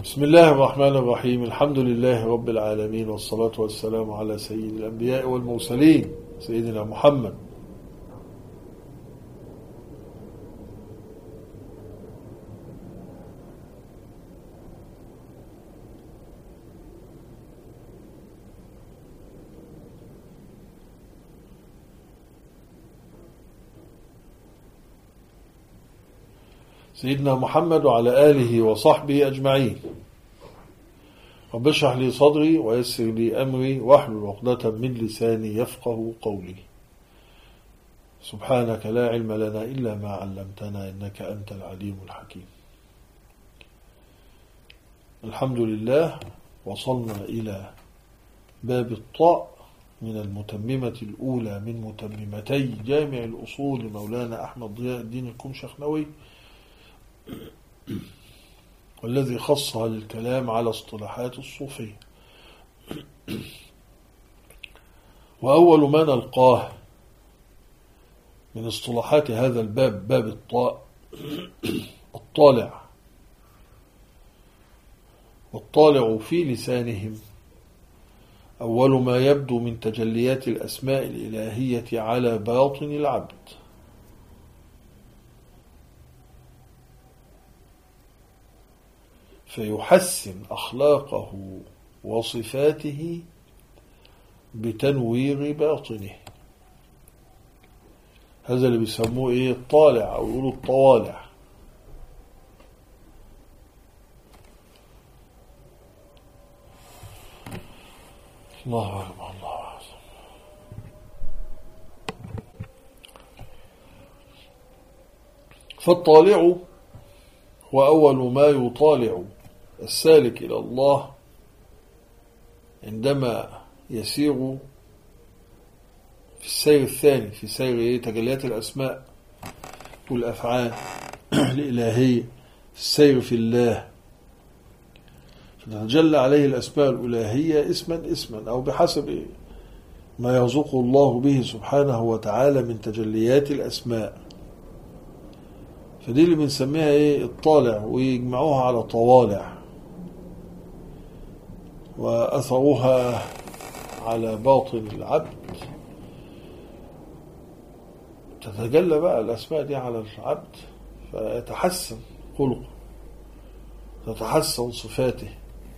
بسم الله الرحمن الرحيم. الحمد لله رب العالمين، والصلاة والسلام على سيد الأنبياء والمرسلين سيدنا محمد. سيدنا محمد وعلى آله وصحبه أجمعين. رب اشرح لي صدري ويسر لي أمري واحلل عقدة من لساني يفقه قولي. سبحانك لا علم لنا إلا ما علمتنا إنك أنت العليم الحكيم. الحمد لله، وصلنا إلى باب الطاء من المتممة الأولى من متممتي جامع الأصول مولانا أحمد ضياء الدين الكمشخنوي، والذي خصها للكلام على اصطلاحات الصوفية. وأول ما نلقاه من اصطلاحات هذا الباب باب الطاء الطالع. والطالع في لسانهم أول ما يبدو من تجليات الأسماء الإلهية على باطن العبد، فيحسن أخلاقه وصفاته بتنوير باطنه. هذا اللي بيسموه الطالع، أو يقولوا الطوالع. الله أكبر، الله أكبر. فالطالع هو أول ما يطالع السالك إلى الله عندما يسير في السير الثاني، في سير تجليات الأسماء والأفعال الإلهية، في السير في الله، فتتجلى عليه الأسماء الإلهية اسما اسما، أو بحسب ما يرزق الله به سبحانه وتعالى من تجليات الأسماء. فدي اللي بنسميها الطالع، ويجمعوها على طوالع، وأثرها على باطن العبد. تتجلى بقى الأسماء دي على العبد، فيتحسن خلقه، تتحسن صفاته،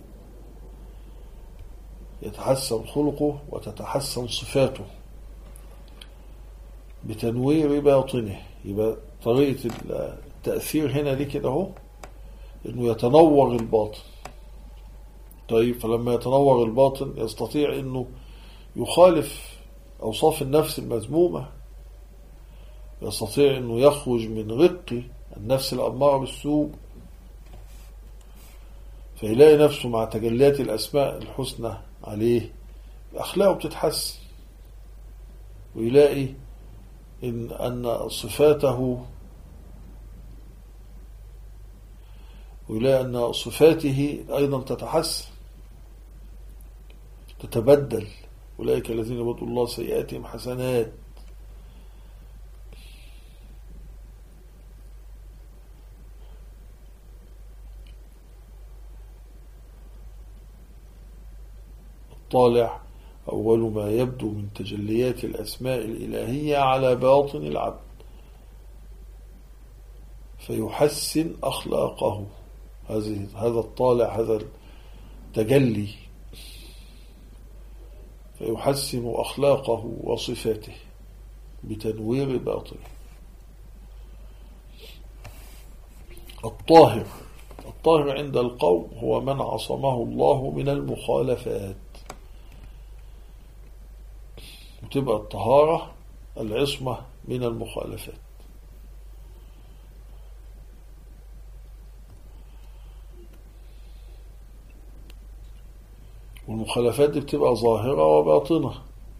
يتحسن خلقه وتتحسن صفاته بتنوير باطنه. يبقى طريقة التأثير هنا دي كده اهو، انه يتنور الباطن. طيب، فلما يتنور الباطن يستطيع انه يخالف اوصاف النفس المذمومة، يستطيع انه يخرج من رق النفس الأمارة بالسوء، فيلاقي نفسه مع تجليات الأسماء الحسنى عليه أخلاقه بتتحسن، ويلاقي أن صفاته، ويلاقي أن صفاته أيضا تتحسن، تتبدل. أولئك الذين بدوا الله سيئاتهم حسنات. الطالع أول ما يبدو من تجليات الأسماء الإلهية على باطن العبد، فيحسن أخلاقه. هذا الطالع، هذا التجلي، فيحسن أخلاقه وصفاته بتنوير باطنه. الطاهر عند القوم هو من عصمه الله من المخالفات. وتبقى الطهارة العصمة من المخالفات. والمخالفات دي بتبقى ظاهرة وباطنة.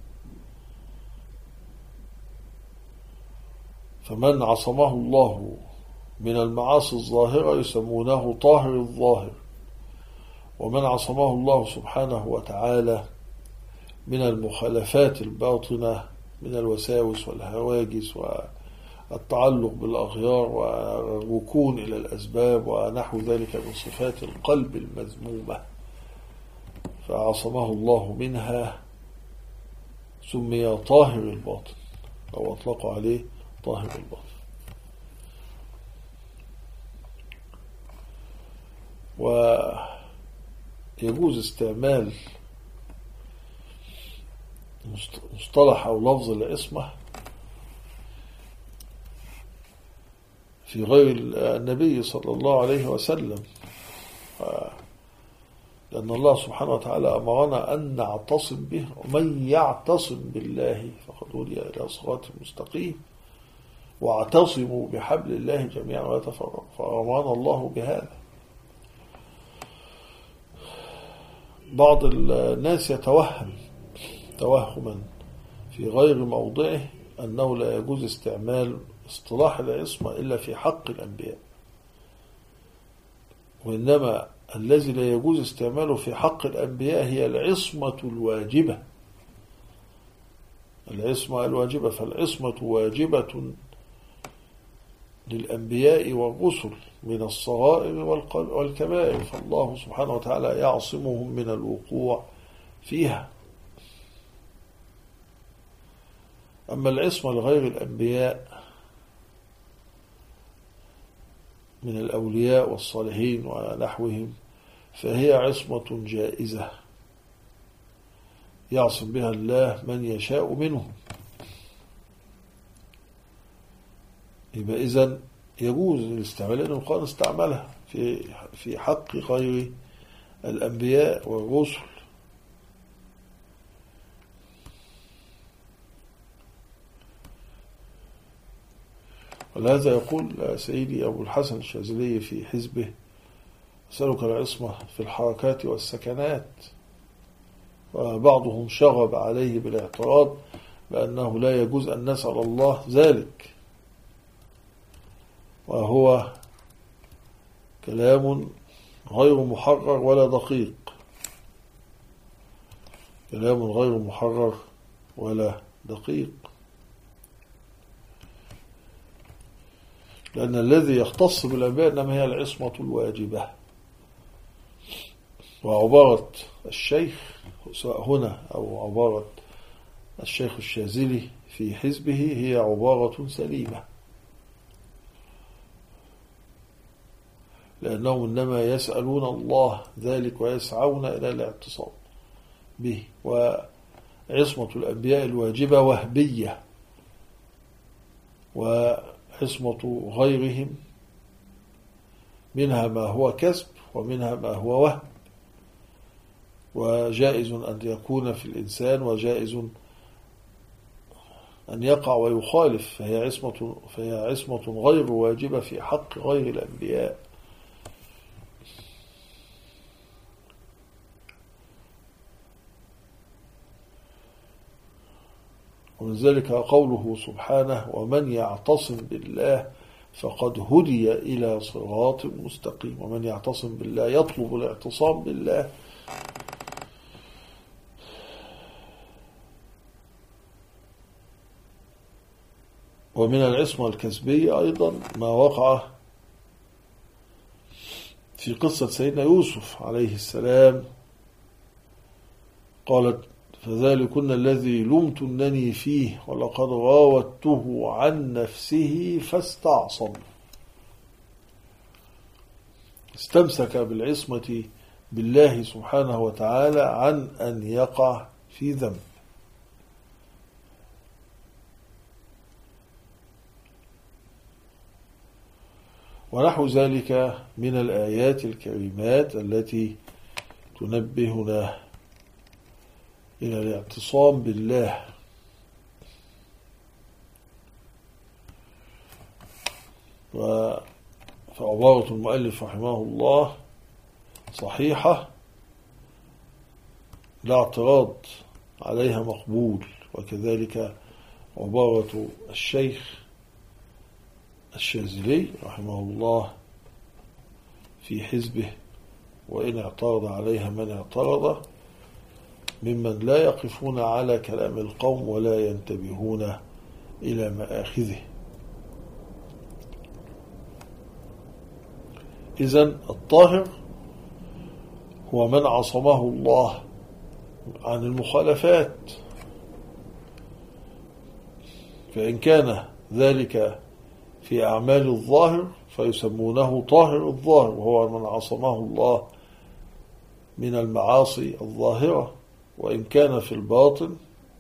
فمن عصمه الله من المعاصي الظاهرة يسمونه طاهر الظاهر، ومن عصمه الله سبحانه وتعالى من المخالفات الباطنة من الوساوس والهواجس التعلق بالأغيار والركون إلى الأسباب ونحو ذلك من صفات القلب المذمومة، فعصمه الله منها، سمي طاهر الباطن أو أطلقوا عليه طاهر الباطن. ويجوز استعمال مصطلح أو لفظ العصمة في غير النبي صلى الله عليه وسلم، لأن الله سبحانه وتعالى أمرنا أن نعتصم به، ومن يعتصم بالله فقد هدي إلى صراط مستقيم، واعتصموا بحبل الله جميعا ولا تفرقوا، فأمرنا الله بهذا. بعض الناس يتوهم توهما في غير موضعه أنه لا يجوز استعمال اصطلاح العصمة إلا في حق الأنبياء، وإنما الذي لا يجوز استعماله في حق الأنبياء هي العصمة الواجبة، العصمة الواجبة. فالعصمة واجبة للأنبياء والرسل من الصغائر والكبائر، فالله سبحانه وتعالى يعصمهم من الوقوع فيها. أما العصمة لغير الأنبياء من الأولياء والصالحين ونحوهم فهي عصمة جائزة يعصم بها الله من يشاء منهم. يبقى إذن يجوز الاستعمال، لأن القرآن استعملها في حق غير الأنبياء والرسل. ولهذا يقول سيدي أبو الحسن الشاذلي في حزبه: أسألك العصمة في الحركات والسكنات. وبعضهم شغب عليه بالاعتراض بأنه لا يجوز أن نسأل الله ذلك، وهو كلام غير محرر ولا دقيق، كلام غير محرر ولا دقيق، لأن الذي يختص بالأنبياء إنما هي العصمة الواجبة. وعبارة الشيخ سواء هنا أو عبارة الشيخ الشاذلي في حزبه هي عبارة سليمة، لأنهم إنما يسألون الله ذلك ويسعون إلى الاعتصام به. وعصمة الأنبياء الواجبة وهبية، وعصمة غيرهم منها ما هو كسب ومنها ما هو وهب، وجائز أن يكون في الإنسان وجائز أن يقع ويخالف، فهي عصمة غير واجبة في حق غير الأنبياء. ومن ذلك قوله سبحانه: ومن يعتصم بالله فقد هدي إلى صراط مستقيم. ومن يعتصم بالله يطلب الاعتصام بالله، ومن العصمة الكسبية أيضا ما وقع في قصة سيدنا يوسف عليه السلام، قالت: فذلكن الذي لمتنني فيه ولقد راودته عن نفسه فاستعصم. استمسك بالعصمة بالله سبحانه وتعالى عن أن يقع في ذنب. ونحو ذلك من الآيات الكريمات التي تنبهنا إلى الاعتصام بالله. فعبارة المؤلف رحمه الله صحيحة لا اعتراض عليها، مقبول. وكذلك عبارة الشيخ الشاذلي رحمه الله في حزبه: وإن اعترض عليها من اعترض، ممن لا يقفون على كلام القوم ولا ينتبهون إلى مآخذه. إذن الطاهر هو من عصمه الله عن المخالفات، فإن كان ذلك في أعمال الظاهر فيسمونه طاهر الظاهر، وهو من عصمه الله من المعاصي الظاهرة. وإن كان في الباطن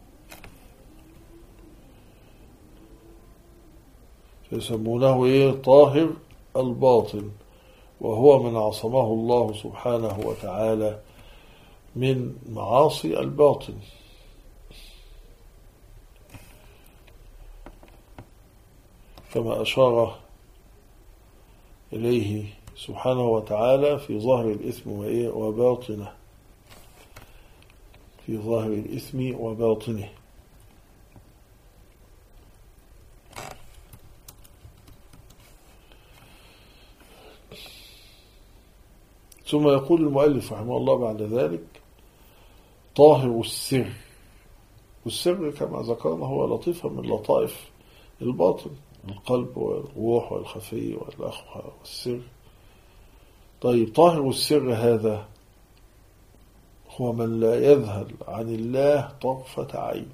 فيسمونه طاهر الباطن، وهو من عصمه الله سبحانه وتعالى من معاصي الباطن. كما أشار إليه سبحانه وتعالى في ظاهر الإثم وباطنه، في ظاهر الإثم وباطنه. ثم يقول المؤلف رحمه الله بعد ذلك: طاهر السر. والسر كما ذكرنا هو لطيفة من لطائف الباطن، القلب والروح والخفي والأخفى والسر. طيب، طاهر السر هذا هو من لا يذهل عن الله طرفة عين.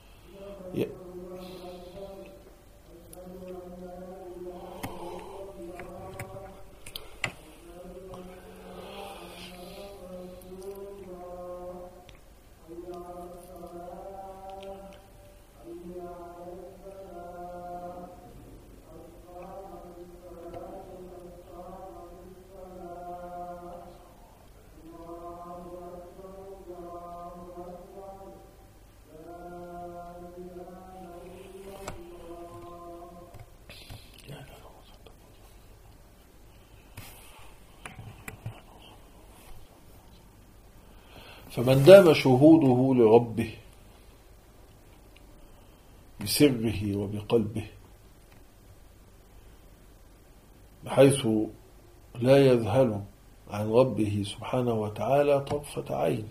فمن دام شهوده لربه بسره وبقلبه بحيث لا يذهل عن ربه سبحانه وتعالى طرفة عين،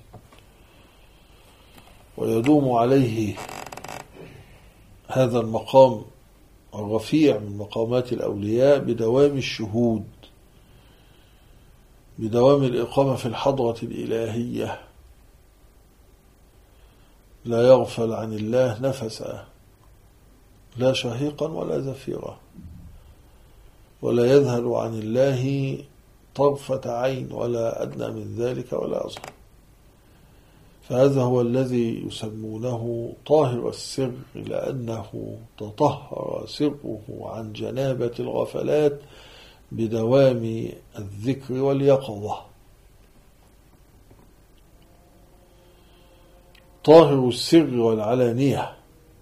ويدوم عليه هذا المقام الرفيع من مقامات الأولياء بدوام الشهود، بدوام الإقامة في الحضرة الإلهية، لا يغفل عن الله نفسا، لا شهيقا ولا زفيرا، ولا يذهل عن الله طرفة عين ولا أدنى من ذلك ولا أصغر. فهذا هو الذي يسمونه طاهر السر، لأنه تطهر سره عن جنابة الغفلات بدوام الذكر واليقظة. طاهر السر والعلانية،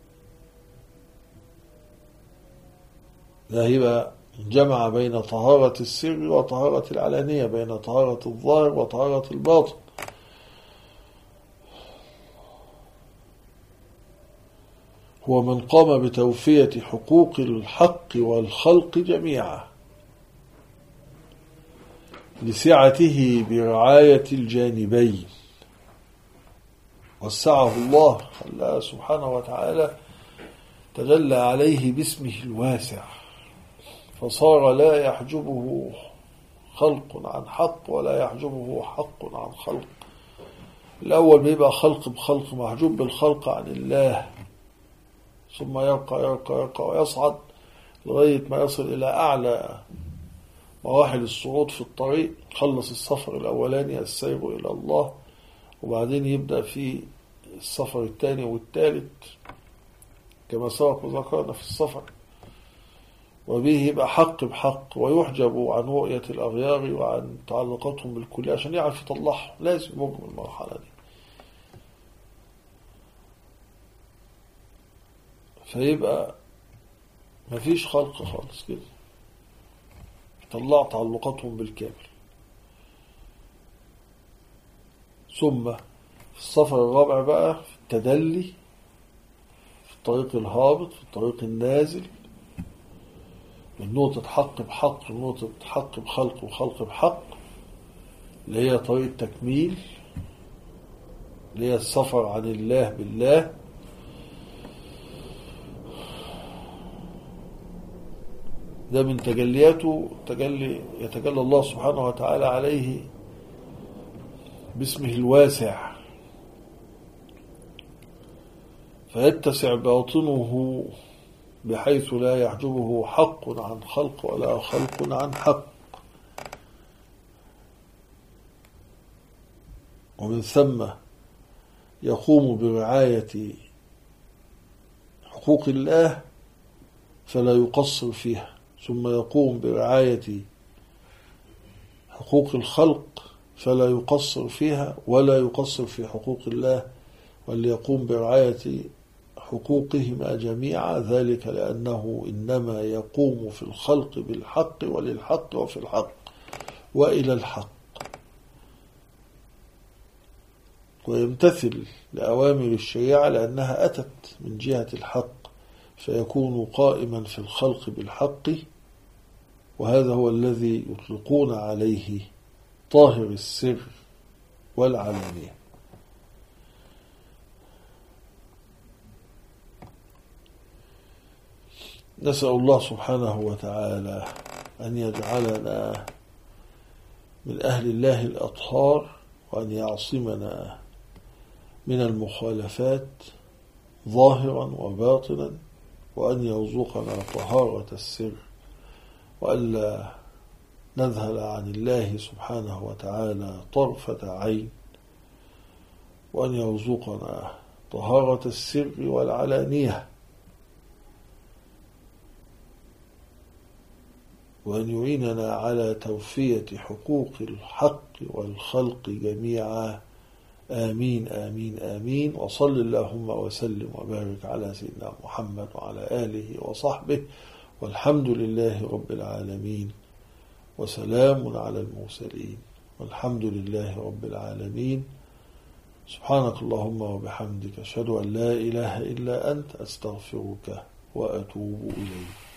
ده يبقى جمع بين طهارة السر وطهارة العلانية، بين طهارة الظاهر وطهارة الباطن. هو من قام بتوفية حقوق الحق والخلق جميعا لسعته برعاية الجانبين. وسعه الله سبحانه وتعالى تجلى عليه باسمه الواسع، فصار لا يحجبه خلق عن حق ولا يحجبه حق عن خلق. الأول بيبقى خلق بخلق، محجوب بالخلق عن الله، ثم يرقى يرقى يرقى ويصعد لغاية ما يصل إلى أعلى مراحل الصعود في الطريق. خلص السفر الأولاني السير إلى الله، وبعدين يبدأ في السفر الثاني والثالث كما سبق وذكرنا في السفر، وبه يبقى حق بحق، ويحجب عن رؤية الأغيار وعن تعلقاتهم بالكلية عشان يعرف يطلعهم، لازم يمر من المرحلة دي. فيبقى مفيش خلق خالص كده، طلع تعلقاتهم بالكامل. ثم في السفر الرابع بقى في التدلي، في الطريق الهابط، في الطريق النازل، من نقطة حق بحق لنقطة حق بخلق وخلق بحق، اللي هي طريق التكميل، اللي هي السفر عن الله بالله. ده من تجلياته يتجلى الله سبحانه وتعالى عليه باسمه الواسع، فيتسع باطنه بحيث لا يحجبه حق عن خلق ولا خلق عن حق. ومن ثم يقوم برعاية حقوق الله فلا يقصر فيها، ثم يقوم برعاية حقوق الخلق فلا يقصر فيها ولا يقصر في حقوق الله، وليقوم برعاية حقوقهما جميعا، ذلك لأنه إنما يقوم في الخلق بالحق وللحق وفي الحق وإلى الحق، ويمتثل لأوامر الشريعة لأنها أتت من جهة الحق، فيكون قائما في الخلق بالحق. وهذا هو الذي يطلقون عليه طاهر السر والعلانية. نسأل الله سبحانه وتعالى أن يجعلنا من أهل الله الأطهار، وأن يعصمنا من المخالفات ظاهرا وباطنا، وأن يرزقنا طهارة السر، وألا نذهل عن الله سبحانه وتعالى طرفة عين، وأن يرزقنا طهارة السر والعلانية، وأن يعيننا على توفية حقوق الحق والخلق جميعا. آمين آمين آمين. وصل اللهم وسلم وبارك على سيدنا محمد وعلى آله وصحبه، والحمد لله رب العالمين، وسلام على المرسلين، والحمد لله رب العالمين. سبحانك اللهم وبحمدك، أشهد أن لا إله إلا أنت، أستغفرك وأتوب إليك.